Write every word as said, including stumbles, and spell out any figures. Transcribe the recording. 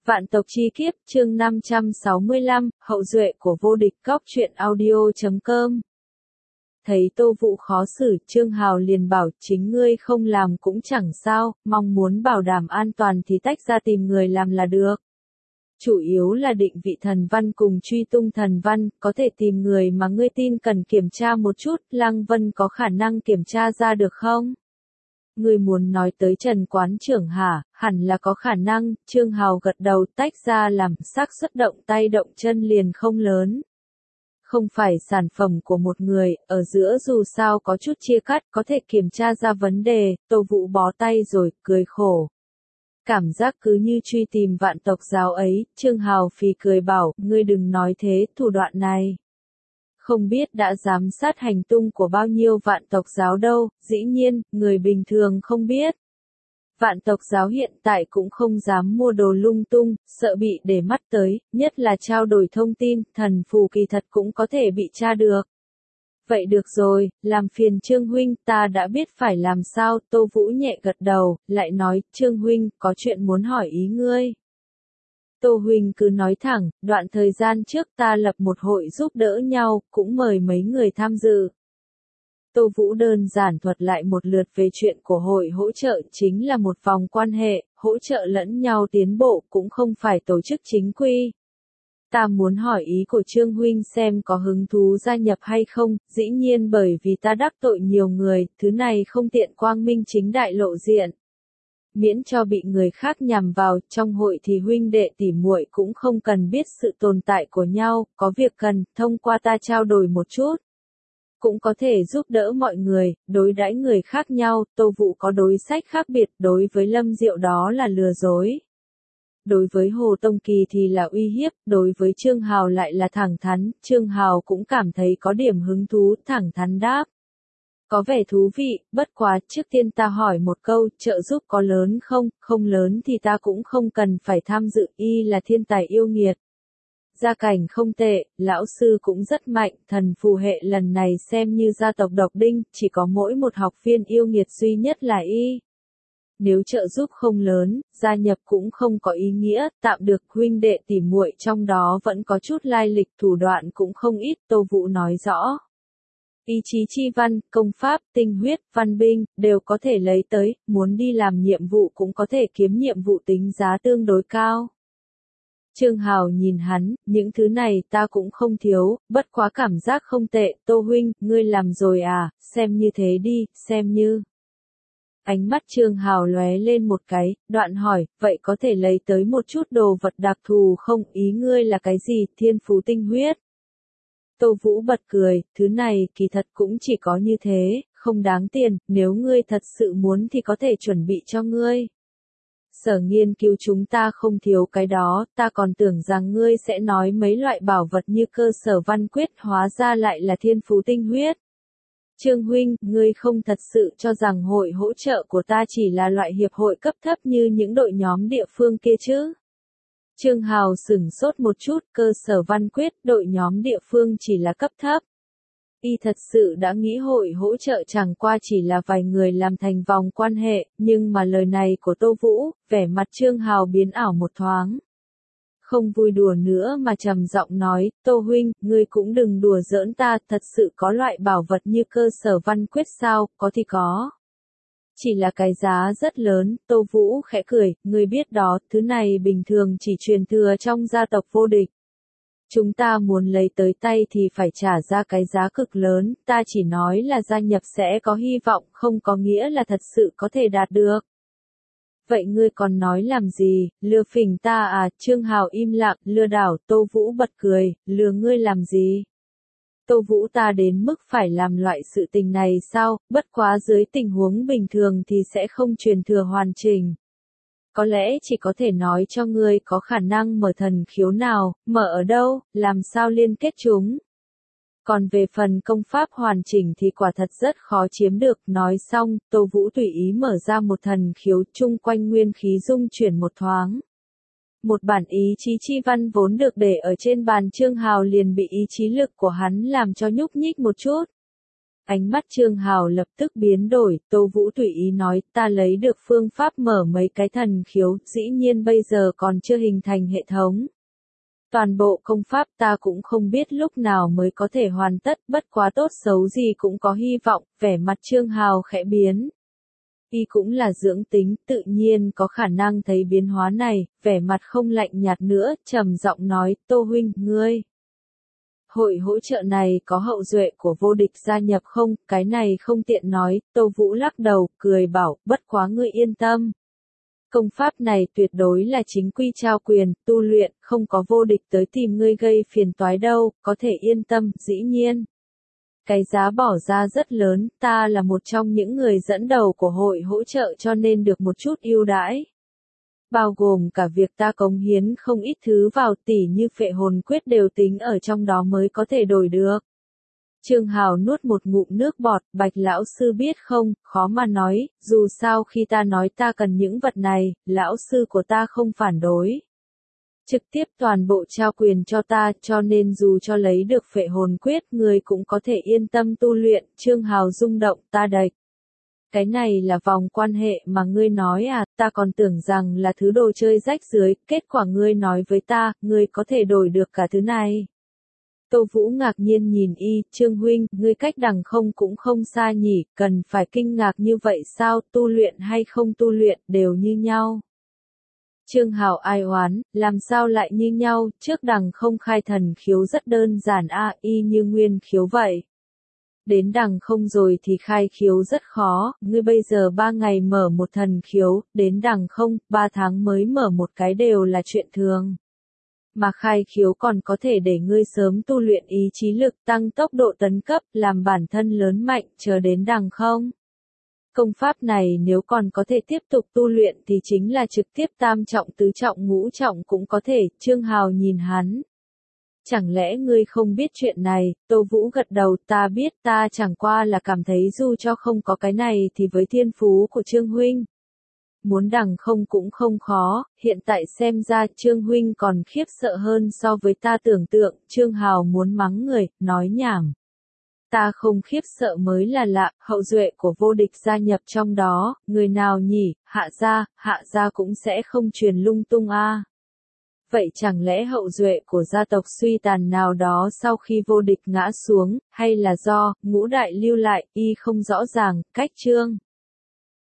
Vạn tộc chi kiếp, chương năm trăm sáu mươi lăm, hậu duệ của vô địch. Cóc truyện audio chấm com. Thấy Tô Vũ khó xử, Trương Hào liền bảo, chính ngươi không làm cũng chẳng sao, mong muốn bảo đảm an toàn thì tách ra tìm người làm là được. Chủ yếu là định vị thần văn cùng truy tung thần văn, có thể tìm người mà ngươi tin cần kiểm tra một chút, Lăng Vân có khả năng kiểm tra ra được không? Ngươi muốn nói tới Trần quán trưởng hả, hẳn là có khả năng, Trương Hào gật đầu tách ra làm, xác suất động tay động chân liền không lớn. Không phải sản phẩm của một người, ở giữa dù sao có chút chia cắt, có thể kiểm tra ra vấn đề, Tô Vũ bó tay rồi, cười khổ. Cảm giác cứ như truy tìm vạn tộc giáo ấy, Trương Hào phì cười bảo, ngươi đừng nói thế, thủ đoạn này. Không biết đã giám sát hành tung của bao nhiêu vạn tộc giáo đâu, dĩ nhiên, người bình thường không biết. Vạn tộc giáo hiện tại cũng không dám mua đồ lung tung, sợ bị để mắt tới, nhất là trao đổi thông tin, thần phù kỳ thật cũng có thể bị tra được. Vậy được rồi, làm phiền Trương Huynh, ta đã biết phải làm sao, Tô Vũ nhẹ gật đầu, lại nói, Trương Huynh, có chuyện muốn hỏi ý ngươi. Tô Huynh cứ nói thẳng, đoạn thời gian trước ta lập một hội giúp đỡ nhau, cũng mời mấy người tham dự. Tô Vũ đơn giản thuật lại một lượt về chuyện của hội hỗ trợ chính là một vòng quan hệ, hỗ trợ lẫn nhau tiến bộ cũng không phải tổ chức chính quy. Ta muốn hỏi ý của Trương Huynh xem có hứng thú gia nhập hay không, dĩ nhiên bởi vì ta đắc tội nhiều người, thứ này không tiện quang minh chính đại lộ diện. Miễn cho bị người khác nhằm vào, trong hội thì huynh đệ tỉ muội cũng không cần biết sự tồn tại của nhau, có việc cần, thông qua ta trao đổi một chút. Cũng có thể giúp đỡ mọi người, đối đãi người khác nhau, Tô Vũ có đối sách khác biệt, đối với Lâm Diệu đó là lừa dối. Đối với Hồ Tông Kỳ thì là uy hiếp, đối với Trương Hào lại là thẳng thắn, Trương Hào cũng cảm thấy có điểm hứng thú, thẳng thắn đáp. Có vẻ thú vị, bất quá, trước tiên ta hỏi một câu, trợ giúp có lớn không, không lớn thì ta cũng không cần phải tham dự, y là thiên tài yêu nghiệt. Gia cảnh không tệ, lão sư cũng rất mạnh, thần phù hệ lần này xem như gia tộc độc đinh, chỉ có mỗi một học viên yêu nghiệt duy nhất là y. Nếu trợ giúp không lớn, gia nhập cũng không có ý nghĩa, tạm được huynh đệ tỉ muội trong đó vẫn có chút lai lịch, thủ đoạn cũng không ít, Tô Vũ nói rõ. Ý chí chi văn, công pháp, tinh huyết, văn binh, đều có thể lấy tới, muốn đi làm nhiệm vụ cũng có thể kiếm nhiệm vụ tính giá tương đối cao. Trương Hào nhìn hắn, những thứ này ta cũng không thiếu, bất quá cảm giác không tệ, Tô Huynh, ngươi làm rồi à, xem như thế đi, xem như. Ánh mắt Trương Hào lóe lên một cái, đoạn hỏi, vậy có thể lấy tới một chút đồ vật đặc thù không, ý ngươi là cái gì, thiên phú tinh huyết. Tô Vũ bật cười, thứ này kỳ thật cũng chỉ có như thế, không đáng tiền, nếu ngươi thật sự muốn thì có thể chuẩn bị cho ngươi. Sở nghiên cứu chúng ta không thiếu cái đó, ta còn tưởng rằng ngươi sẽ nói mấy loại bảo vật như cơ sở văn quyết, hóa ra lại là thiên phú tinh huyết. Trương Huynh, ngươi không thật sự cho rằng hội hỗ trợ của ta chỉ là loại hiệp hội cấp thấp như những đội nhóm địa phương kia chứ? Trương Hào sửng sốt một chút, cơ sở văn quyết, đội nhóm địa phương chỉ là cấp thấp. Y thật sự đã nghĩ hội hỗ trợ chẳng qua chỉ là vài người làm thành vòng quan hệ, nhưng mà lời này của Tô Vũ, vẻ mặt Trương Hào biến ảo một thoáng. Không vui đùa nữa mà trầm giọng nói, Tô Huynh, ngươi cũng đừng đùa giỡn ta, thật sự có loại bảo vật như cơ sở văn quyết sao, có thì có. Chỉ là cái giá rất lớn, Tô Vũ khẽ cười, ngươi biết đó, thứ này bình thường chỉ truyền thừa trong gia tộc vô địch. Chúng ta muốn lấy tới tay thì phải trả ra cái giá cực lớn, ta chỉ nói là gia nhập sẽ có hy vọng, không có nghĩa là thật sự có thể đạt được. Vậy ngươi còn nói làm gì, lừa phỉnh ta à, Trương Hào im lặng, lừa đảo, Tô Vũ bật cười, lừa ngươi làm gì? Tô Vũ ta đến mức phải làm loại sự tình này sao, bất quá dưới tình huống bình thường thì sẽ không truyền thừa hoàn chỉnh. Có lẽ chỉ có thể nói cho ngươi có khả năng mở thần khiếu nào, mở ở đâu, làm sao liên kết chúng. Còn về phần công pháp hoàn chỉnh thì quả thật rất khó chiếm được, nói xong, Tô Vũ tùy ý mở ra một thần khiếu, chung quanh nguyên khí dung chuyển một thoáng. Một bản ý chí chi văn vốn được để ở trên bàn Trương Hào liền bị ý chí lực của hắn làm cho nhúc nhích một chút. Ánh mắt Trương Hào lập tức biến đổi, Tô Vũ tùy ý nói, ta lấy được phương pháp mở mấy cái thần khiếu, dĩ nhiên bây giờ còn chưa hình thành hệ thống. Toàn bộ công pháp ta cũng không biết lúc nào mới có thể hoàn tất, bất quá tốt xấu gì cũng có hy vọng, vẻ mặt Trương Hào khẽ biến. Y cũng là dưỡng tính, tự nhiên có khả năng thấy biến hóa này, vẻ mặt không lạnh nhạt nữa, trầm giọng nói, Tô huynh, ngươi. Hội hỗ trợ này có hậu duệ của vô địch gia nhập không, cái này không tiện nói, Tô Vũ lắc đầu, cười bảo, bất quá ngươi yên tâm. Công pháp này tuyệt đối là chính quy trao quyền, tu luyện, không có vô địch tới tìm ngươi gây phiền toái đâu, có thể yên tâm, dĩ nhiên. Cái giá bỏ ra rất lớn, ta là một trong những người dẫn đầu của hội hỗ trợ cho nên được một chút ưu đãi. Bao gồm cả việc ta cống hiến không ít thứ vào tỉ như phệ hồn quyết đều tính ở trong đó mới có thể đổi được. Trương Hào nuốt một ngụm nước bọt, Bạch lão sư biết không, khó mà nói, dù sao khi ta nói ta cần những vật này, lão sư của ta không phản đối. Trực tiếp toàn bộ trao quyền cho ta, cho nên dù cho lấy được phệ hồn quyết, người cũng có thể yên tâm tu luyện, Trương Hào rung động, ta đạch. Cái này là vòng quan hệ mà ngươi nói à, ta còn tưởng rằng là thứ đồ chơi rách rưới, kết quả ngươi nói với ta, ngươi có thể đổi được cả thứ này. Tô Vũ ngạc nhiên nhìn y, Trương huynh, ngươi cách đằng không cũng không xa nhỉ, cần phải kinh ngạc như vậy sao, tu luyện hay không tu luyện, đều như nhau. Trương Hào ai oán, làm sao lại như nhau, trước đằng không khai thần khiếu rất đơn giản a, y như nguyên khiếu vậy. Đến đằng không rồi thì khai khiếu rất khó, ngươi bây giờ ba ngày mở một thần khiếu, đến đằng không, ba tháng mới mở một cái đều là chuyện thường. Mà khai khiếu còn có thể để ngươi sớm tu luyện ý chí lực, tăng tốc độ tấn cấp, làm bản thân lớn mạnh, chờ đến đằng không. Công pháp này nếu còn có thể tiếp tục tu luyện thì chính là trực tiếp tam trọng tứ trọng ngũ trọng cũng có thể, Trương Hào nhìn hắn. Chẳng lẽ ngươi không biết chuyện này, Tô Vũ gật đầu, ta biết, ta chẳng qua là cảm thấy dù cho không có cái này thì với thiên phú của Trương huynh. Muốn đằng không cũng không khó, hiện tại xem ra Trương huynh còn khiếp sợ hơn so với ta tưởng tượng, Trương Hào muốn mắng người, nói nhảm. Ta không khiếp sợ mới là lạ, hậu duệ của vô địch gia nhập trong đó, người nào nhỉ, hạ gia, hạ gia cũng sẽ không truyền lung tung a. À. Vậy chẳng lẽ hậu duệ của gia tộc suy tàn nào đó sau khi vô địch ngã xuống, hay là do, ngũ đại lưu lại, y không rõ ràng, cách Trương.